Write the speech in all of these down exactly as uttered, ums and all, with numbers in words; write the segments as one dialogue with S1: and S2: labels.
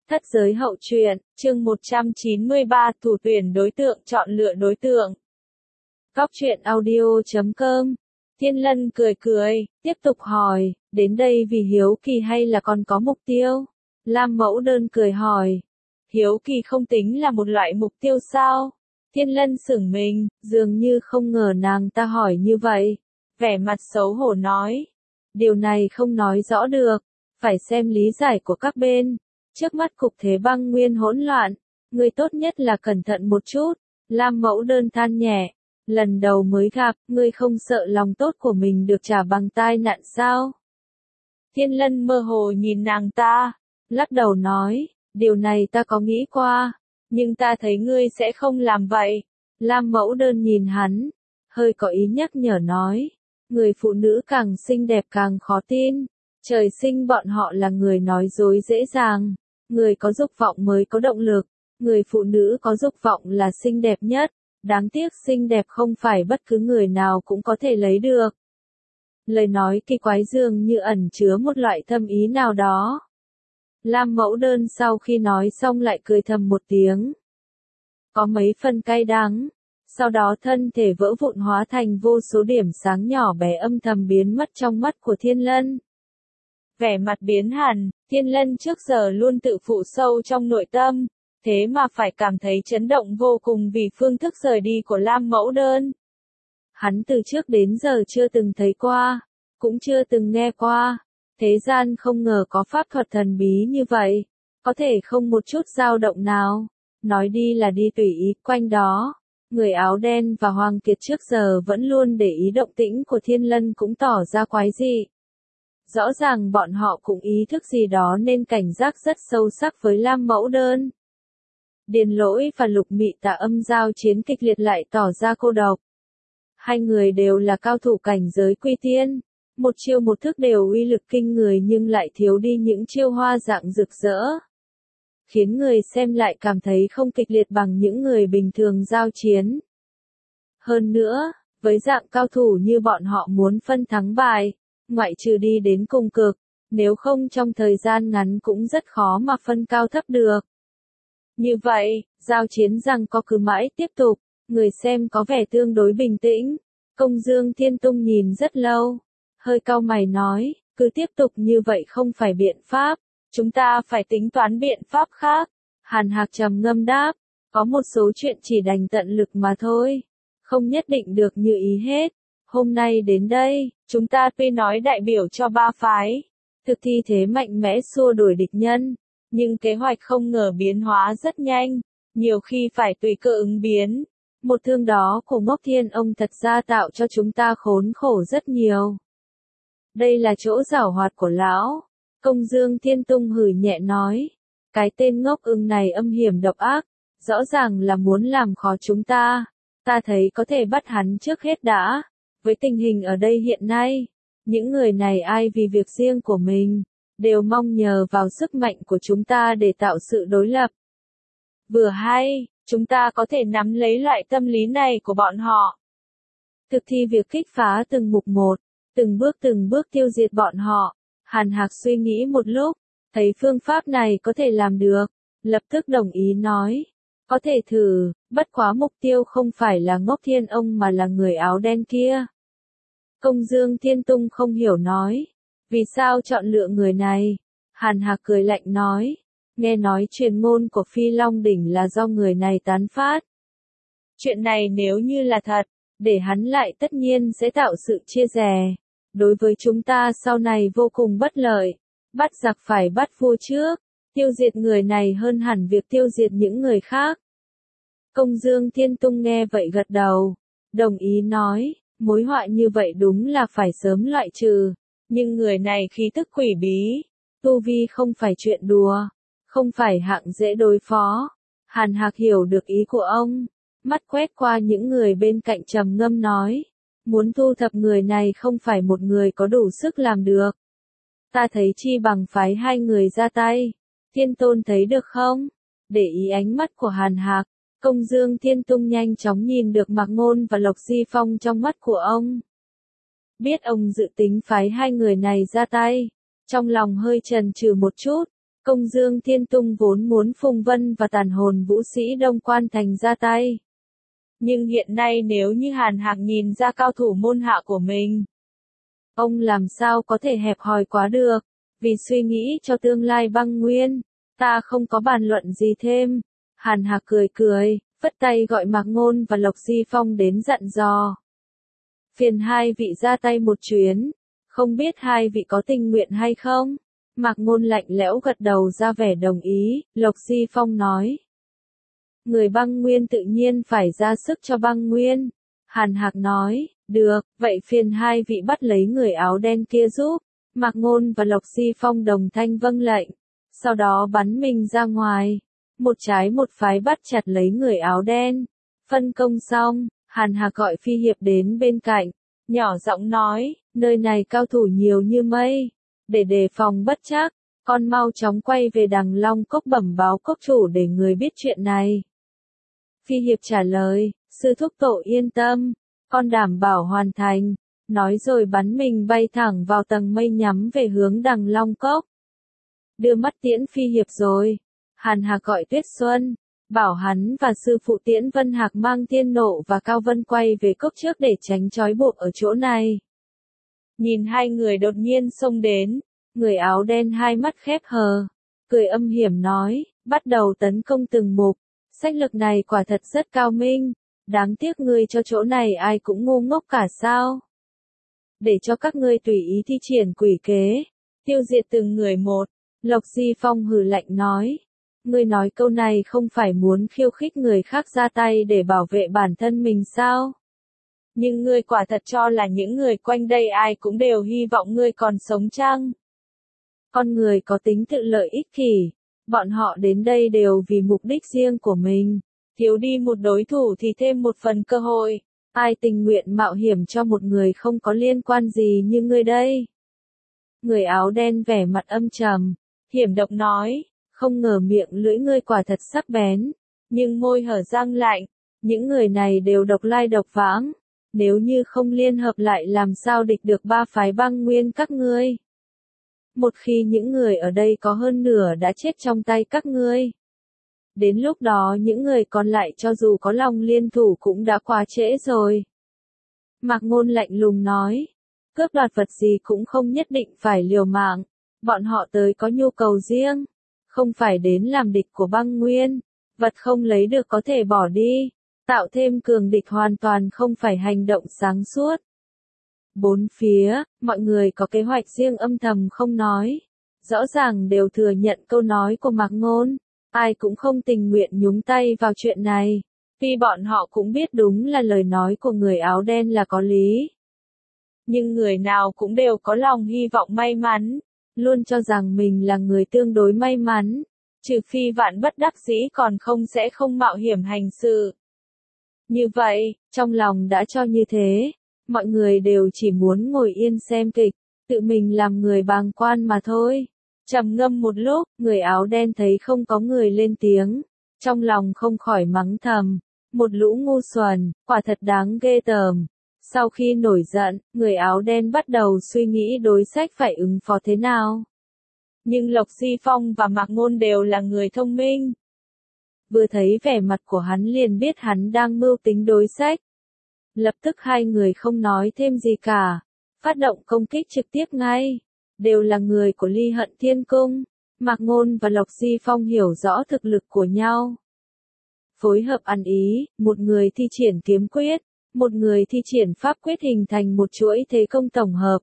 S1: Thất giới hậu truyện, chương một trăm chín mươi ba thủ tuyển đối tượng chọn lựa đối tượng. Góc truyện audio chấm com. Thiên Lân cười cười, tiếp tục hỏi, đến đây vì hiếu kỳ hay là còn có mục tiêu? Lam Mẫu Đơn cười hỏi, hiếu kỳ không tính là một loại mục tiêu sao? Thiên Lân sửng mình, dường như không ngờ nàng ta hỏi như vậy. Vẻ mặt xấu hổ nói, điều này không nói rõ được, phải xem lý giải của các bên. Trước mắt cục thế băng nguyên hỗn loạn, người tốt nhất là cẩn thận một chút. Lam Mẫu Đơn than nhẹ, lần đầu mới gặp, ngươi không sợ lòng tốt của mình được trả bằng tai nạn sao? Thiên Lân mơ hồ nhìn nàng ta, lắc đầu nói, điều này ta có nghĩ qua, nhưng ta thấy ngươi sẽ không làm vậy. Lam Mẫu Đơn nhìn hắn, hơi có ý nhắc nhở nói, người phụ nữ càng xinh đẹp càng khó tin, trời sinh bọn họ là người nói dối dễ dàng. Người có dục vọng mới có động lực, người phụ nữ có dục vọng là xinh đẹp nhất, đáng tiếc xinh đẹp không phải bất cứ người nào cũng có thể lấy được. Lời nói kỳ quái dường như ẩn chứa một loại thâm ý nào đó. Lam Mẫu Đơn sau khi nói xong lại cười thầm một tiếng. Có mấy phần cay đắng, sau đó thân thể vỡ vụn hóa thành vô số điểm sáng nhỏ bé âm thầm biến mất trong mắt của Thiên Lân. Vẻ mặt biến hẳn, Thiên Lân trước giờ luôn tự phụ sâu trong nội tâm, thế mà phải cảm thấy chấn động vô cùng vì phương thức rời đi của Lam Mẫu Đơn. Hắn từ trước đến giờ chưa từng thấy qua, cũng chưa từng nghe qua, thế gian không ngờ có pháp thuật thần bí như vậy, có thể không một chút dao động nào, nói đi là đi tùy ý, quanh đó. Người áo đen và Hoàng Kiệt trước giờ vẫn luôn để ý động tĩnh của Thiên Lân cũng tỏ ra quái dị. Rõ ràng bọn họ cũng ý thức gì đó nên cảnh giác rất sâu sắc với Lam Mẫu Đơn. Điền Lỗi và Lục Mị Tà âm giao chiến kịch liệt lại tỏ ra cô độc. Hai người đều là cao thủ cảnh giới quy tiên, một chiêu một thức đều uy lực kinh người nhưng lại thiếu đi những chiêu hoa dạng rực rỡ. Khiến người xem lại cảm thấy không kịch liệt bằng những người bình thường giao chiến. Hơn nữa, với dạng cao thủ như bọn họ muốn phân thắng bại, ngoại trừ đi đến cùng cực, nếu không trong thời gian ngắn cũng rất khó mà phân cao thấp được. Như vậy, giao chiến rằng có cứ mãi tiếp tục, người xem có vẻ tương đối bình tĩnh. Công Dương Thiên Tung nhìn rất lâu, hơi cau mày nói, cứ tiếp tục như vậy không phải biện pháp, chúng ta phải tính toán biện pháp khác. Hàn Hạc trầm ngâm đáp, có một số chuyện chỉ đành tận lực mà thôi, không nhất định được như ý hết. Hôm nay đến đây, chúng ta tuy nói đại biểu cho ba phái, thực thi thế mạnh mẽ xua đuổi địch nhân, nhưng kế hoạch không ngờ biến hóa rất nhanh, nhiều khi phải tùy cơ ứng biến. Một thương đó của Ngốc Thiên ông thật ra tạo cho chúng ta khốn khổ rất nhiều. Đây là chỗ giảo hoạt của lão. Công Dương Thiên Tung hừ nhẹ nói, cái tên ngốc ưng này âm hiểm độc ác, rõ ràng là muốn làm khó chúng ta. Ta thấy có thể bắt hắn trước hết đã. Với tình hình ở đây hiện nay, những người này ai vì việc riêng của mình, đều mong nhờ vào sức mạnh của chúng ta để tạo sự đối lập. Vừa hay, chúng ta có thể nắm lấy loại tâm lý này của bọn họ. Thực thi việc kích phá từng mục một, từng bước từng bước tiêu diệt bọn họ. Hàn Hạc suy nghĩ một lúc, thấy phương pháp này có thể làm được, lập tức đồng ý nói. Có thể thử, bất quá mục tiêu không phải là Ngốc Thiên ông mà là người áo đen kia. Công Dương Thiên Tung không hiểu nói, vì sao chọn lựa người này? Hàn Hạc cười lạnh nói, nghe nói truyền ngôn của Phi Long Đỉnh là do người này tán phát. Chuyện này nếu như là thật, để hắn lại tất nhiên sẽ tạo sự chia rẽ. Đối với chúng ta sau này vô cùng bất lợi, bắt giặc phải bắt vua trước, tiêu diệt người này hơn hẳn việc tiêu diệt những người khác. Công Dương Thiên Tung nghe vậy gật đầu, đồng ý nói, mối họa như vậy đúng là phải sớm loại trừ, nhưng người này khí tức quỷ bí, tu vi không phải chuyện đùa, không phải hạng dễ đối phó. Hàn Hạc hiểu được ý của ông, mắt quét qua những người bên cạnh trầm ngâm nói, muốn thu thập người này không phải một người có đủ sức làm được. Ta thấy chi bằng phái hai người ra tay. Thiên Tôn thấy được không? Để ý ánh mắt của Hàn Hạc, Công Dương Thiên Tung nhanh chóng nhìn được Mạc Ngôn và Lộc Di Phong trong mắt của ông. Biết ông dự tính phái hai người này ra tay, trong lòng hơi chần chừ một chút, Công Dương Thiên Tung vốn muốn Phùng Vân và tàn hồn vũ sĩ Đông Quan Thành ra tay. Nhưng hiện nay nếu như Hàn Hạc nhìn ra cao thủ môn hạ của mình, ông làm sao có thể hẹp hòi quá được, vì suy nghĩ cho tương lai băng nguyên, ta không có bàn luận gì thêm. Hàn Hạc cười cười, vất tay gọi Mạc Ngôn và Lộc Di Phong đến dặn dò. Phiền hai vị ra tay một chuyến, không biết hai vị có tình nguyện hay không? Mạc Ngôn lạnh lẽo gật đầu ra vẻ đồng ý, Lộc Di Phong nói. Người băng nguyên tự nhiên phải ra sức cho băng nguyên. Hàn Hạc nói, được, vậy phiền hai vị bắt lấy người áo đen kia giúp. Mạc Ngôn và Lộc Di Phong đồng thanh vâng lệnh, sau đó bắn mình ra ngoài. Một trái một phái bắt chặt lấy người áo đen. Phân công xong, Hàn Hạc gọi Phi Hiệp đến bên cạnh, nhỏ giọng nói, nơi này cao thủ nhiều như mây. Để đề phòng bất trắc, con mau chóng quay về Đằng Long Cốc bẩm báo cốc chủ để người biết chuyện này. Phi Hiệp trả lời, sư thúc tổ yên tâm, con đảm bảo hoàn thành, nói rồi bắn mình bay thẳng vào tầng mây nhắm về hướng Đằng Long Cốc. Đưa mắt tiễn Phi Hiệp rồi, Hàn Hạc gọi Tuyết Xuân, bảo hắn và sư phụ Tiễn Vân Hạc mang Thiên Nộ và Cao Vân quay về cốc trước để tránh trói buộc ở chỗ này. Nhìn hai người đột nhiên xông đến, người áo đen hai mắt khép hờ, cười âm hiểm nói, bắt đầu tấn công từng mục, sách lược này quả thật rất cao minh, đáng tiếc ngươi cho chỗ này ai cũng ngu ngốc cả sao. Để cho các ngươi tùy ý thi triển quỷ kế, tiêu diệt từng người một, Lộc Di Phong hừ lạnh nói. Ngươi nói câu này không phải muốn khiêu khích người khác ra tay để bảo vệ bản thân mình sao? Nhưng ngươi quả thật cho là những người quanh đây ai cũng đều hy vọng ngươi còn sống chăng? Con người có tính tự lợi ích kỷ, bọn họ đến đây đều vì mục đích riêng của mình, thiếu đi một đối thủ thì thêm một phần cơ hội, ai tình nguyện mạo hiểm cho một người không có liên quan gì như ngươi đây? Người áo đen vẻ mặt âm trầm, hiểm độc nói, không ngờ miệng lưỡi ngươi quả thật sắc bén, nhưng môi hở răng lạnh, những người này đều độc lai độc vãng. Nếu như không liên hợp lại làm sao địch được ba phái băng nguyên các ngươi. Một khi những người ở đây có hơn nửa đã chết trong tay các ngươi. Đến lúc đó những người còn lại cho dù có lòng liên thủ cũng đã quá trễ rồi. Mạc Ngôn lạnh lùng nói, cướp đoạt vật gì cũng không nhất định phải liều mạng, bọn họ tới có nhu cầu riêng, không phải đến làm địch của băng nguyên, vật không lấy được có thể bỏ đi. Tạo thêm cường địch hoàn toàn không phải hành động sáng suốt. Bốn phía, mọi người có kế hoạch riêng âm thầm không nói. Rõ ràng đều thừa nhận câu nói của Mạc Ngôn. Ai cũng không tình nguyện nhúng tay vào chuyện này. Vì bọn họ cũng biết đúng là lời nói của người áo đen là có lý. Nhưng người nào cũng đều có lòng hy vọng may mắn. Luôn cho rằng mình là người tương đối may mắn. Trừ phi vạn bất đắc dĩ còn không sẽ không mạo hiểm hành sự. Như vậy, trong lòng đã cho như thế, mọi người đều chỉ muốn ngồi yên xem kịch, tự mình làm người bàng quan mà thôi. Trầm ngâm một lúc, người áo đen thấy không có người lên tiếng, trong lòng không khỏi mắng thầm, một lũ ngu xuẩn, quả thật đáng ghê tởm. Sau khi nổi giận, người áo đen bắt đầu suy nghĩ đối sách phải ứng phó thế nào. Nhưng Lộc Di Phong và Mạc Ngôn đều là người thông minh. Vừa thấy vẻ mặt của hắn liền biết hắn đang mưu tính đối sách. Lập tức hai người không nói thêm gì cả, phát động công kích trực tiếp ngay. Đều là người của Ly Hận Thiên Cung, Mạc Ngôn và Lộc Di Phong hiểu rõ thực lực của nhau. Phối hợp ăn ý, một người thi triển kiếm quyết, một người thi triển pháp quyết hình thành một chuỗi thế công tổng hợp.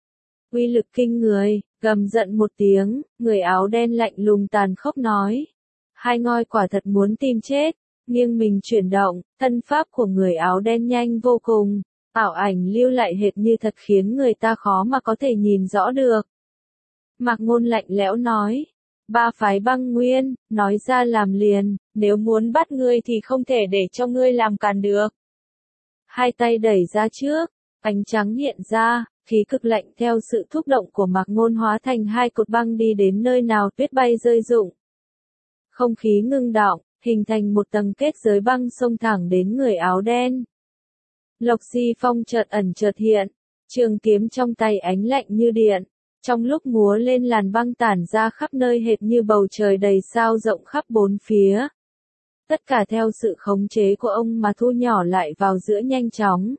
S1: Uy lực kinh người, gầm giận một tiếng, người áo đen lạnh lùng tàn khốc nói. Hai ngôi quả thật muốn tìm chết, nghiêng mình chuyển động, thân pháp của người áo đen nhanh vô cùng, ảo ảnh lưu lại hệt như thật khiến người ta khó mà có thể nhìn rõ được. Mạc Ngôn lạnh lẽo nói, ba phái băng nguyên, nói ra làm liền, nếu muốn bắt ngươi thì không thể để cho ngươi làm càn được. Hai tay đẩy ra trước, ánh trắng hiện ra, khí cực lạnh theo sự thúc động của Mạc Ngôn hóa thành hai cột băng đi đến nơi nào tuyết bay rơi rụng. Không khí ngưng đọng, hình thành một tầng kết giới băng xông thẳng đến người áo đen. Lộc Di Phong chợt ẩn chợt hiện, trường kiếm trong tay ánh lạnh như điện, Trong lúc múa lên làn băng tản ra khắp nơi hệt như bầu trời đầy sao rộng khắp bốn phía. Tất cả theo sự khống chế của ông mà thu nhỏ lại vào giữa nhanh chóng.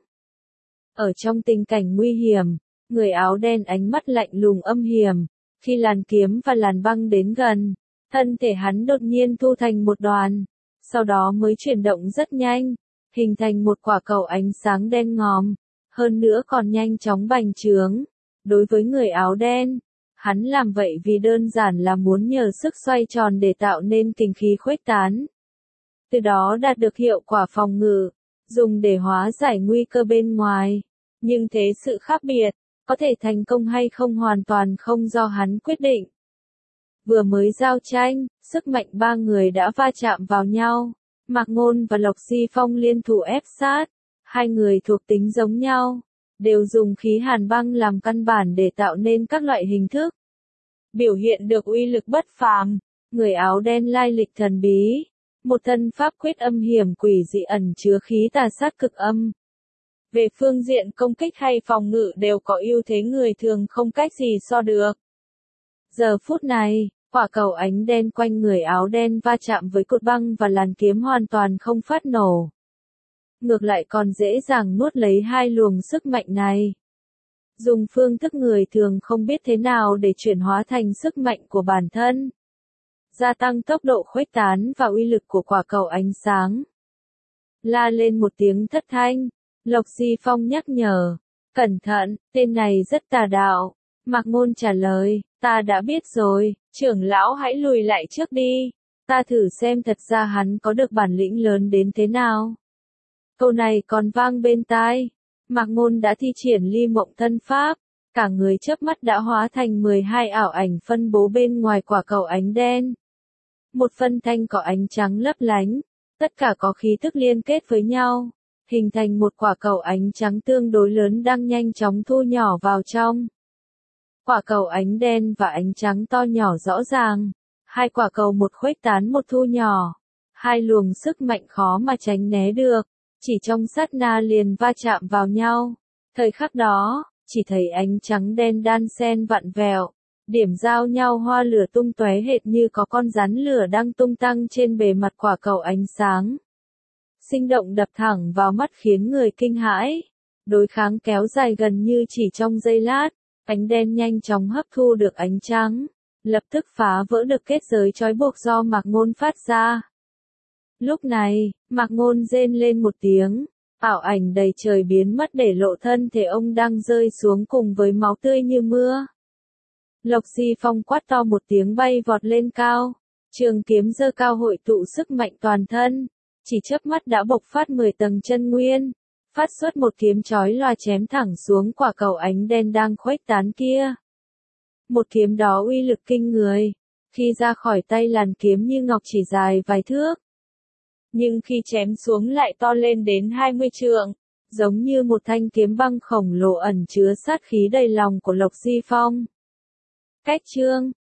S1: Ở trong tình cảnh nguy hiểm, người áo đen ánh mắt lạnh lùng âm hiểm, khi làn kiếm và làn băng đến gần, thân thể hắn đột nhiên thu thành một đoàn, sau đó mới chuyển động rất nhanh, hình thành một quả cầu ánh sáng đen ngòm, hơn nữa còn nhanh chóng bành trướng. Đối với người áo đen, hắn làm vậy vì đơn giản là muốn nhờ sức xoay tròn để tạo nên kình khí khuếch tán. Từ đó đạt được hiệu quả phòng ngự, dùng để hóa giải nguy cơ bên ngoài. Nhưng thế sự khác biệt, có thể thành công hay không hoàn toàn không do hắn quyết định. Vừa mới giao tranh, sức mạnh ba người đã va chạm vào nhau. Mạc Ngôn và Lộc Di Phong liên thủ ép sát. Hai người thuộc tính giống nhau, đều dùng khí hàn băng làm căn bản để tạo nên các loại hình thức. Biểu hiện được uy lực bất phàm, người áo đen lai lịch thần bí. Một thân pháp quyết âm hiểm quỷ dị ẩn chứa khí tà sát cực âm. Về phương diện công kích hay phòng ngự đều có ưu thế người thường không cách gì so được. Giờ phút này, quả cầu ánh đen quanh người áo đen va chạm với cột băng và làn kiếm hoàn toàn không phát nổ. Ngược lại còn dễ dàng nuốt lấy hai luồng sức mạnh này. Dùng phương thức người thường không biết thế nào để chuyển hóa thành sức mạnh của bản thân. Gia tăng tốc độ khuếch tán và uy lực của quả cầu ánh sáng. La lên một tiếng thất thanh, Lộc Di Phong nhắc nhở. Cẩn thận, tên này rất tà đạo. Mạc Ngôn trả lời, ta đã biết rồi, trưởng lão hãy lùi lại trước đi. Ta thử xem thật ra hắn có được bản lĩnh lớn đến thế nào. Câu này còn vang bên tai. Mạc Ngôn đã thi triển ly mộng thân pháp. Cả người chớp mắt đã hóa thành mười hai ảo ảnh phân bố bên ngoài quả cầu ánh đen. Một phân thanh có ánh trắng lấp lánh. Tất cả có khí tức liên kết với nhau. Hình thành một quả cầu ánh trắng tương đối lớn đang nhanh chóng thu nhỏ vào trong. Quả cầu ánh đen và ánh trắng to nhỏ rõ ràng. Hai quả cầu một khuếch tán một thu nhỏ. Hai luồng sức mạnh khó mà tránh né được. Chỉ trong sát na liền va chạm vào nhau. Thời khắc đó, chỉ thấy ánh trắng đen đan xen vặn vẹo. Điểm giao nhau hoa lửa tung tóe hệt như có con rắn lửa đang tung tăng trên bề mặt quả cầu ánh sáng. Sinh động đập thẳng vào mắt khiến người kinh hãi. Đối kháng kéo dài gần như chỉ trong giây lát. Ánh đen nhanh chóng hấp thu được ánh trắng. Lập tức phá vỡ được kết giới trói buộc do Mạc Ngôn phát ra. Lúc này, Mạc Ngôn rên lên một tiếng. Ảo ảnh đầy trời biến mất để lộ thân thể ông đang rơi xuống cùng với máu tươi như mưa. Lộc Di Phong quát to một tiếng bay vọt lên cao. Trường kiếm giơ cao hội tụ sức mạnh toàn thân. Chỉ chớp mắt đã bộc phát mười tầng chân nguyên. Phát xuất một kiếm chói lòa chém thẳng xuống quả cầu ánh đen đang khuếch tán kia. Một kiếm đó uy lực kinh người. Khi ra khỏi tay làn kiếm như ngọc chỉ dài vài thước. Nhưng khi chém xuống lại to lên đến hai mươi trượng. Giống như một thanh kiếm băng khổng lồ ẩn chứa sát khí đầy lòng của Lộc Di Phong. Cách chương